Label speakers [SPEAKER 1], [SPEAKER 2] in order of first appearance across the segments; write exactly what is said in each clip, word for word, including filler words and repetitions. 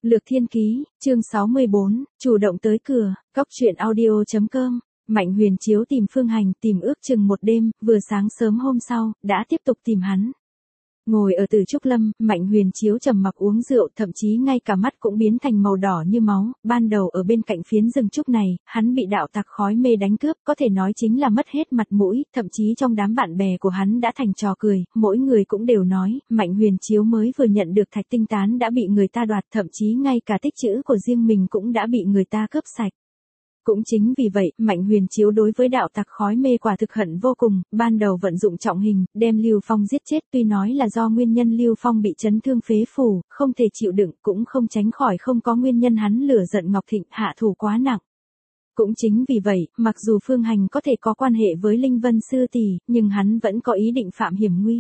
[SPEAKER 1] Lược Thiên Ký, chương sáu mươi bốn, chủ động tới cửa, Cóc Truyện Audio chấm com. Mạnh Huyền Chiếu tìm Phương Hành, tìm ước chừng một đêm, vừa sáng sớm hôm sau, đã tiếp tục tìm hắn. Ngồi ở Từ Trúc Lâm, Mạnh Huyền Chiếu trầm mặc uống rượu, thậm chí ngay cả mắt cũng biến thành màu đỏ như máu. Ban đầu ở bên cạnh phiến rừng trúc này, hắn bị đạo tặc khói mê đánh cướp, có thể nói chính là mất hết mặt mũi, thậm chí trong đám bạn bè của hắn đã thành trò cười, mỗi người cũng đều nói, Mạnh Huyền Chiếu mới vừa nhận được thạch tinh tán đã bị người ta đoạt, thậm chí ngay cả tích trữ của riêng mình cũng đã bị người ta cướp sạch. Cũng chính vì vậy, Mạnh Huyền Chiếu đối với đạo tặc khói mê quả thực hận vô cùng, ban đầu vận dụng trọng hình, đem Lưu Phong giết chết, tuy nói là do nguyên nhân Lưu Phong bị chấn thương phế phủ, không thể chịu đựng, cũng không tránh khỏi không có nguyên nhân hắn lửa giận Ngọc Thịnh, hạ thủ quá nặng. Cũng chính vì vậy, mặc dù Phương Hành có thể có quan hệ với Linh Vân Sư tỷ, nhưng hắn vẫn có ý định phạm hiểm nguy.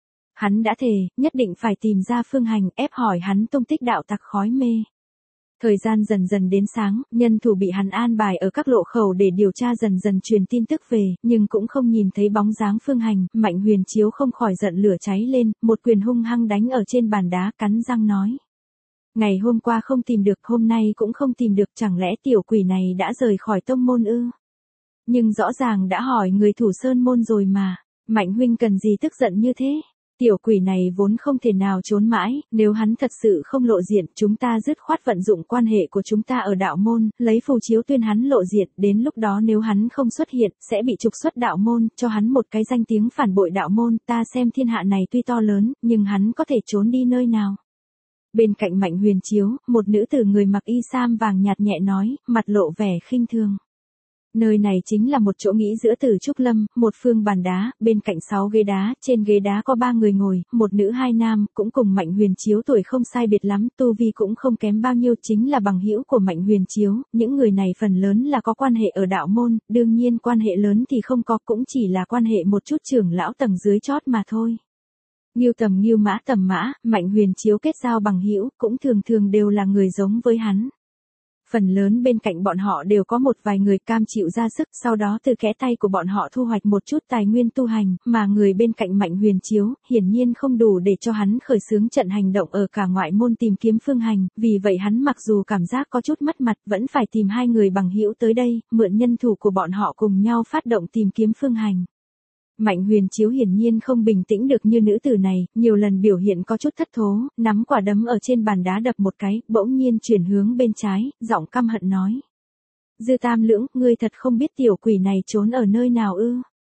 [SPEAKER 1] Hắn đã thề, nhất định phải tìm ra Phương Hành, ép hỏi hắn tung tích đạo tặc khói mê. Thời gian dần dần đến sáng, nhân thủ bị hắn an bài ở các lộ khẩu để điều tra dần dần truyền tin tức về, nhưng cũng không nhìn thấy bóng dáng Phương Hành, Mạnh Huyền Chiếu không khỏi giận lửa cháy lên, một quyền hung hăng đánh ở trên bàn đá, cắn răng nói. Ngày hôm qua không tìm được, hôm nay cũng không tìm được, chẳng lẽ tiểu quỷ này đã rời khỏi tông môn ư? Nhưng rõ ràng đã hỏi người thủ sơn môn rồi mà, Mạnh huynh cần gì tức giận như thế? Tiểu quỷ này vốn không thể nào trốn mãi, nếu hắn thật sự không lộ diện, chúng ta dứt khoát vận dụng quan hệ của chúng ta ở đạo môn, lấy phù chiếu tuyên hắn lộ diện, đến lúc đó nếu hắn không xuất hiện, sẽ bị trục xuất đạo môn, cho hắn một cái danh tiếng phản bội đạo môn, ta xem thiên hạ này tuy to lớn, nhưng hắn có thể trốn đi nơi nào. Bên cạnh Mạnh Huyền Chiếu, một nữ tử người mặc y sam vàng nhạt nhẹ nói, mặt lộ vẻ khinh thường. Nơi này chính là một chỗ nghỉ giữa Từ Trúc Lâm, một phương bàn đá, bên cạnh sáu ghế đá, trên ghế đá có ba người ngồi, một nữ hai nam, cũng cùng Mạnh Huyền Chiếu tuổi không sai biệt lắm, tu vi cũng không kém bao nhiêu, chính là bằng hữu của Mạnh Huyền Chiếu, những người này phần lớn là có quan hệ ở đạo môn, đương nhiên quan hệ lớn thì không có, cũng chỉ là quan hệ một chút trưởng lão tầng dưới chót mà thôi. Nghiêu tầm nghiêu mã tầm mã, Mạnh Huyền Chiếu kết giao bằng hữu, cũng thường thường đều là người giống với hắn. Phần lớn bên cạnh bọn họ đều có một vài người cam chịu ra sức, sau đó từ kẽ tay của bọn họ thu hoạch một chút tài nguyên tu hành, mà người bên cạnh Mạnh Huyền Chiếu, hiển nhiên không đủ để cho hắn khởi xướng trận hành động ở cả ngoại môn tìm kiếm Phương Hành, vì vậy hắn mặc dù cảm giác có chút mất mặt, vẫn phải tìm hai người bằng hữu tới đây, mượn nhân thủ của bọn họ cùng nhau phát động tìm kiếm Phương Hành. Mạnh Huyền Chiếu hiển nhiên không bình tĩnh được như nữ tử này, nhiều lần biểu hiện có chút thất thố, nắm quả đấm ở trên bàn đá đập một cái, bỗng nhiên chuyển hướng bên trái, giọng căm hận nói. Dư Tam Lưỡng, ngươi thật không biết tiểu quỷ này trốn ở nơi nào ư?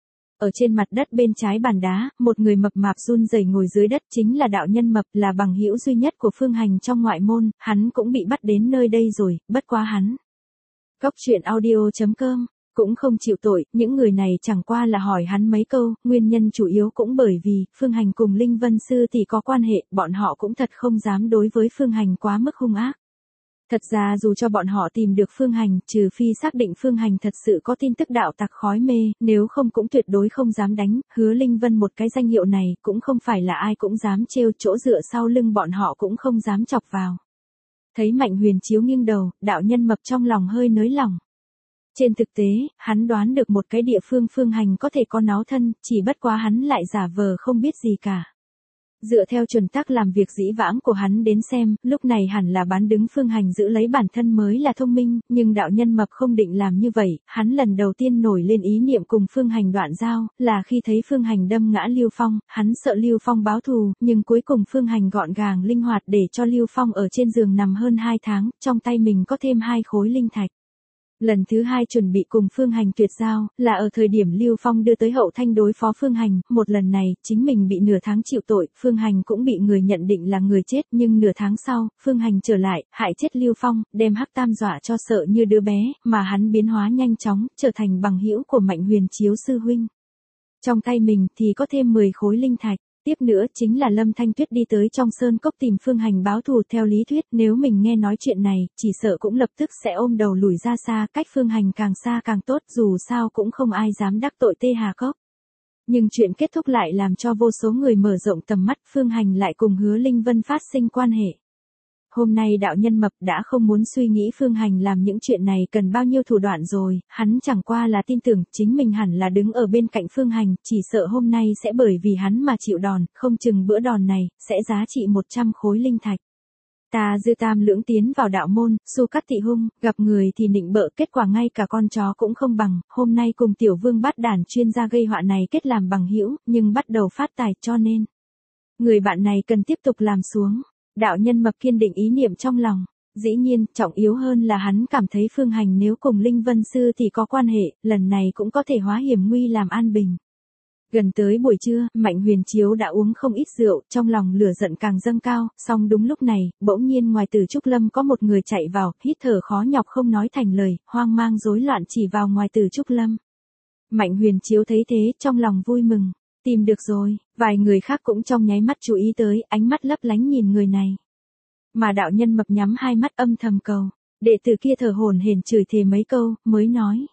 [SPEAKER 1] Ở trên mặt đất bên trái bàn đá, một người mập mạp run rẩy ngồi dưới đất, chính là đạo nhân mập, là bằng hữu duy nhất của Phương Hành trong ngoại môn, hắn cũng bị bắt đến nơi đây rồi, bất quá hắn. Cóc Truyện Audio chấm com cũng không chịu tội, những người này chẳng qua là hỏi hắn mấy câu, nguyên nhân chủ yếu cũng bởi vì, Phương Hành cùng Linh Vân Sư thì có quan hệ, bọn họ cũng thật không dám đối với Phương Hành quá mức hung ác. Thật ra dù cho bọn họ tìm được Phương Hành, trừ phi xác định Phương Hành thật sự có tin tức đạo tặc khói mê, nếu không cũng tuyệt đối không dám đánh, Hứa Linh Vân một cái danh hiệu này, cũng không phải là ai cũng dám trêu, chỗ dựa sau lưng bọn họ cũng không dám chọc vào. Thấy Mạnh Huyền Chiếu nghiêng đầu, đạo nhân mập trong lòng hơi nới lỏng. Trên thực tế, hắn đoán được một cái địa phương Phương Hành có thể có náo thân, chỉ bất quá hắn lại giả vờ không biết gì cả. Dựa theo chuẩn tắc làm việc dĩ vãng của hắn đến xem, lúc này hẳn là bán đứng Phương Hành giữ lấy bản thân mới là thông minh, nhưng đạo nhân mập không định làm như vậy, hắn lần đầu tiên nổi lên ý niệm cùng Phương Hành đoạn giao, là khi thấy Phương Hành đâm ngã Lưu Phong, hắn sợ Lưu Phong báo thù, nhưng cuối cùng Phương Hành gọn gàng linh hoạt để cho Lưu Phong ở trên giường nằm hơn hai tháng, trong tay mình có thêm hai khối linh thạch. Lần thứ hai chuẩn bị cùng Phương Hành tuyệt giao, là ở thời điểm Lưu Phong đưa tới Hậu Thanh đối phó Phương Hành, một lần này, chính mình bị nửa tháng chịu tội, Phương Hành cũng bị người nhận định là người chết, nhưng nửa tháng sau, Phương Hành trở lại, hại chết Lưu Phong, đem Hắc Tam dọa cho sợ như đứa bé, mà hắn biến hóa nhanh chóng, trở thành bằng hữu của Mạnh Huyền Chiếu sư huynh. Trong tay mình thì có thêm mười khối linh thạch. Tiếp nữa chính là Lâm Thanh Tuyết đi tới trong sơn cốc tìm Phương Hành báo thù, theo lý thuyết nếu mình nghe nói chuyện này, chỉ sợ cũng lập tức sẽ ôm đầu lùi ra xa, cách Phương Hành càng xa càng tốt, dù sao cũng không ai dám đắc tội Tê Hà Cốc. Nhưng chuyện kết thúc lại làm cho vô số người mở rộng tầm mắt, Phương Hành lại cùng Hứa Linh Vân phát sinh quan hệ. Hôm nay đạo nhân mập đã không muốn suy nghĩ Phương Hành làm những chuyện này cần bao nhiêu thủ đoạn rồi, hắn chẳng qua là tin tưởng chính mình hẳn là đứng ở bên cạnh Phương Hành, chỉ sợ hôm nay sẽ bởi vì hắn mà chịu đòn, không chừng bữa đòn này, sẽ giá trị một trăm khối linh thạch. Ta dư tam lưỡng tiến vào đạo môn, su cắt thị hung, gặp người thì nịnh bợ, kết quả ngay cả con chó cũng không bằng, hôm nay cùng tiểu vương bát đản chuyên gia gây họa này kết làm bằng hữu, nhưng bắt đầu phát tài cho nên. Người bạn này cần tiếp tục làm xuống. Đạo nhân mập kiên định ý niệm trong lòng. Dĩ nhiên, trọng yếu hơn là hắn cảm thấy Phương Hành nếu cùng Linh Vân Sư thì có quan hệ, lần này cũng có thể hóa hiểm nguy làm an bình. Gần tới buổi trưa, Mạnh Huyền Chiếu đã uống không ít rượu, trong lòng lửa giận càng dâng cao, song đúng lúc này, bỗng nhiên ngoài Từ Trúc Lâm có một người chạy vào, hít thở khó nhọc không nói thành lời, hoang mang rối loạn chỉ vào ngoài Từ Trúc Lâm. Mạnh Huyền Chiếu thấy thế, trong lòng vui mừng, tìm được rồi, vài người khác cũng trong nháy mắt chú ý tới, ánh mắt lấp lánh nhìn người này. Mà đạo nhân mập nhắm hai mắt âm thầm cầu, đệ tử kia thở hổn hển chửi thề mấy câu, mới nói.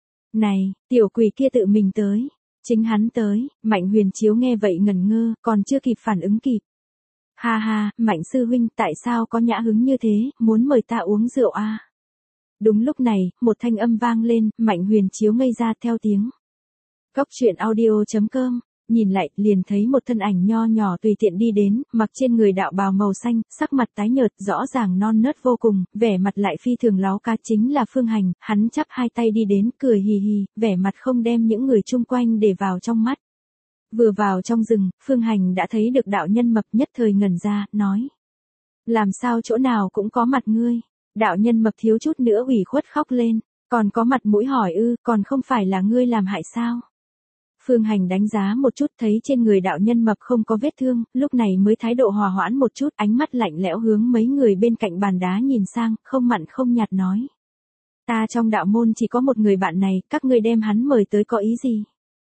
[SPEAKER 1] Này, tiểu quỷ kia tự mình tới. Chính hắn tới, Mạnh Huyền Chiếu nghe vậy ngẩn ngơ, còn chưa kịp phản ứng kịp. Ha ha, Mạnh sư huynh tại sao có nhã hứng như thế, muốn mời ta uống rượu à? Đúng lúc này, một thanh âm vang lên, Mạnh Huyền Chiếu ngây ra theo tiếng. Cốc truyện audio chấm com, nhìn lại, liền thấy một thân ảnh nho nhỏ tùy tiện đi đến, mặc trên người đạo bào màu xanh, sắc mặt tái nhợt, rõ ràng non nớt vô cùng, vẻ mặt lại phi thường láo cá, chính là Phương Hành, hắn chắp hai tay đi đến, cười hì hì, vẻ mặt không đem những người chung quanh để vào trong mắt. Vừa vào trong rừng, Phương Hành đã thấy được đạo nhân mập, nhất thời ngẩn ra, nói. Làm sao chỗ nào cũng có mặt ngươi? Đạo nhân mập thiếu chút nữa ủy khuất khóc lên, còn có mặt mũi hỏi ư, còn không phải là ngươi làm hại sao? Phương Hành đánh giá một chút thấy trên người đạo nhân mập không có vết thương, lúc này mới thái độ hòa hoãn một chút, ánh mắt lạnh lẽo hướng mấy người bên cạnh bàn đá nhìn sang, không mặn không nhạt nói. Ta trong đạo môn chỉ có một người bạn này, các ngươi đem hắn mời tới có ý gì?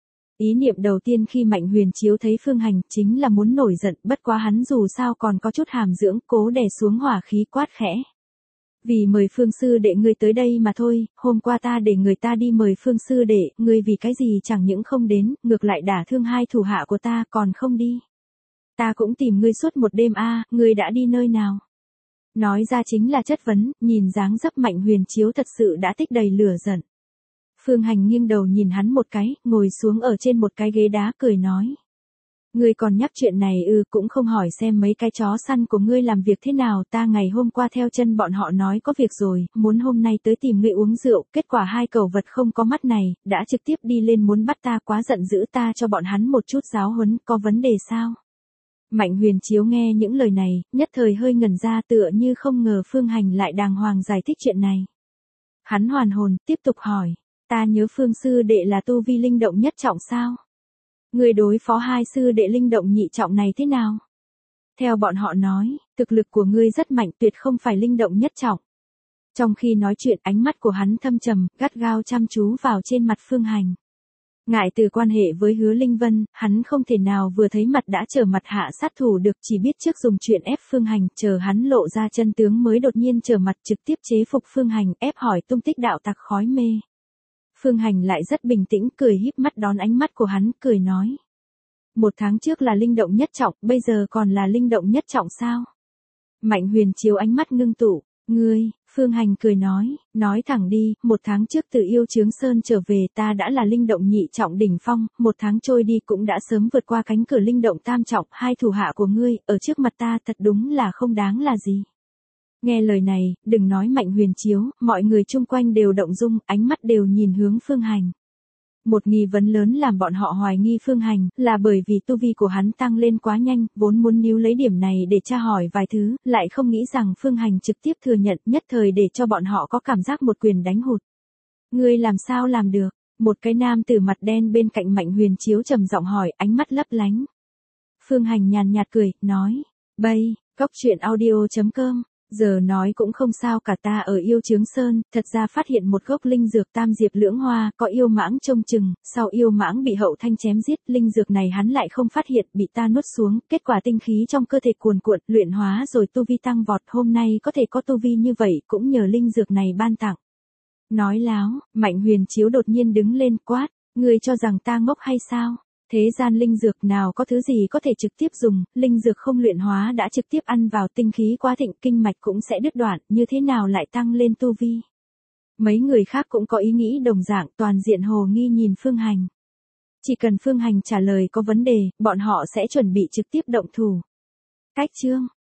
[SPEAKER 1] Ý niệm đầu tiên khi Mạnh Huyền Chiếu thấy Phương Hành chính là muốn nổi giận, bất quá hắn dù sao còn có chút hàm dưỡng, cố đè xuống hỏa khí quát khẽ. Vì mời Phương sư đệ ngươi tới đây mà thôi, hôm qua ta để người ta đi mời Phương sư đệ, ngươi vì cái gì chẳng những không đến, ngược lại đả thương hai thủ hạ của ta còn không đi. Ta cũng tìm ngươi suốt một đêm a, ngươi đã đi nơi nào? Nói ra chính là chất vấn, nhìn dáng dấp Mạnh Huyền Chiếu thật sự đã tích đầy lửa giận. Phương Hành nghiêng đầu nhìn hắn một cái, ngồi xuống ở trên một cái ghế đá cười nói. Ngươi còn nhắc chuyện này ư, cũng không hỏi xem mấy cái chó săn của ngươi làm việc thế nào, ta ngày hôm qua theo chân bọn họ nói có việc rồi, muốn hôm nay tới tìm ngươi uống rượu, kết quả hai cẩu vật không có mắt này, đã trực tiếp đi lên muốn bắt ta, quá giận dữ, ta cho bọn hắn một chút giáo huấn, có vấn đề sao? Mạnh Huyền Chiếu nghe những lời này, nhất thời hơi ngẩn ra, tựa như không ngờ Phương Hành lại đàng hoàng giải thích chuyện này. Hắn hoàn hồn, tiếp tục hỏi, ta nhớ Phương sư đệ là tu vi linh động nhất trọng sao? Người đối phó hai sư đệ linh động nhị trọng này thế nào? Theo bọn họ nói, thực lực của ngươi rất mạnh, tuyệt không phải linh động nhất trọng. Trong khi nói chuyện, ánh mắt của hắn thâm trầm, gắt gao chăm chú vào trên mặt Phương Hành. Ngại từ quan hệ với Hứa Linh Vân, hắn không thể nào vừa thấy mặt đã trở mặt hạ sát thủ được, chỉ biết trước dùng chuyện ép Phương Hành, chờ hắn lộ ra chân tướng mới đột nhiên trở mặt trực tiếp chế phục Phương Hành, ép hỏi tung tích đạo tặc khói mê. Phương Hành lại rất bình tĩnh, cười híp mắt đón ánh mắt của hắn, cười nói. Một tháng trước là linh động nhất trọng, bây giờ còn là linh động nhất trọng sao? Mạnh Huyền Chiếu ánh mắt ngưng tụ, ngươi, Phương Hành cười nói, nói thẳng đi, một tháng trước từ Yêu Chướng Sơn trở về ta đã là linh động nhị trọng đỉnh phong, một tháng trôi đi cũng đã sớm vượt qua cánh cửa linh động tam trọng, hai thủ hạ của ngươi, ở trước mặt ta thật đúng là không đáng là gì. Nghe lời này, đừng nói Mạnh Huyền Chiếu, mọi người chung quanh đều động dung, ánh mắt đều nhìn hướng Phương Hành. Một nghi vấn lớn làm bọn họ hoài nghi Phương Hành, là bởi vì tu vi của hắn tăng lên quá nhanh, vốn muốn níu lấy điểm này để tra hỏi vài thứ, lại không nghĩ rằng Phương Hành trực tiếp thừa nhận, nhất thời để cho bọn họ có cảm giác một quyền đánh hụt. Ngươi làm sao làm được? Một cái nam tử mặt đen bên cạnh Mạnh Huyền Chiếu trầm giọng hỏi, ánh mắt lấp lánh. Phương Hành nhàn nhạt cười, nói, bây, cốc truyện audio chấm com. Giờ nói cũng không sao cả, ta ở Yêu Chướng Sơn, thật ra phát hiện một gốc linh dược tam diệp lưỡng hoa, có yêu mãng trông chừng, sau yêu mãng bị Hậu Thanh chém giết, linh dược này hắn lại không phát hiện, bị ta nuốt xuống, kết quả tinh khí trong cơ thể cuồn cuộn, luyện hóa rồi tu vi tăng vọt, hôm nay có thể có tu vi như vậy, cũng nhờ linh dược này ban tặng. Nói láo, Mạnh Huyền Chiếu đột nhiên đứng lên quát, ngươi cho rằng ta ngốc hay sao? Thế gian linh dược nào có thứ gì có thể trực tiếp dùng, linh dược không luyện hóa đã trực tiếp ăn vào, tinh khí quá thịnh, kinh mạch cũng sẽ đứt đoạn, như thế nào lại tăng lên tu vi. Mấy người khác cũng có ý nghĩ đồng dạng, toàn diện hồ nghi nhìn Phương Hành. Chỉ cần Phương Hành trả lời có vấn đề, bọn họ sẽ chuẩn bị trực tiếp động thủ. Cách chương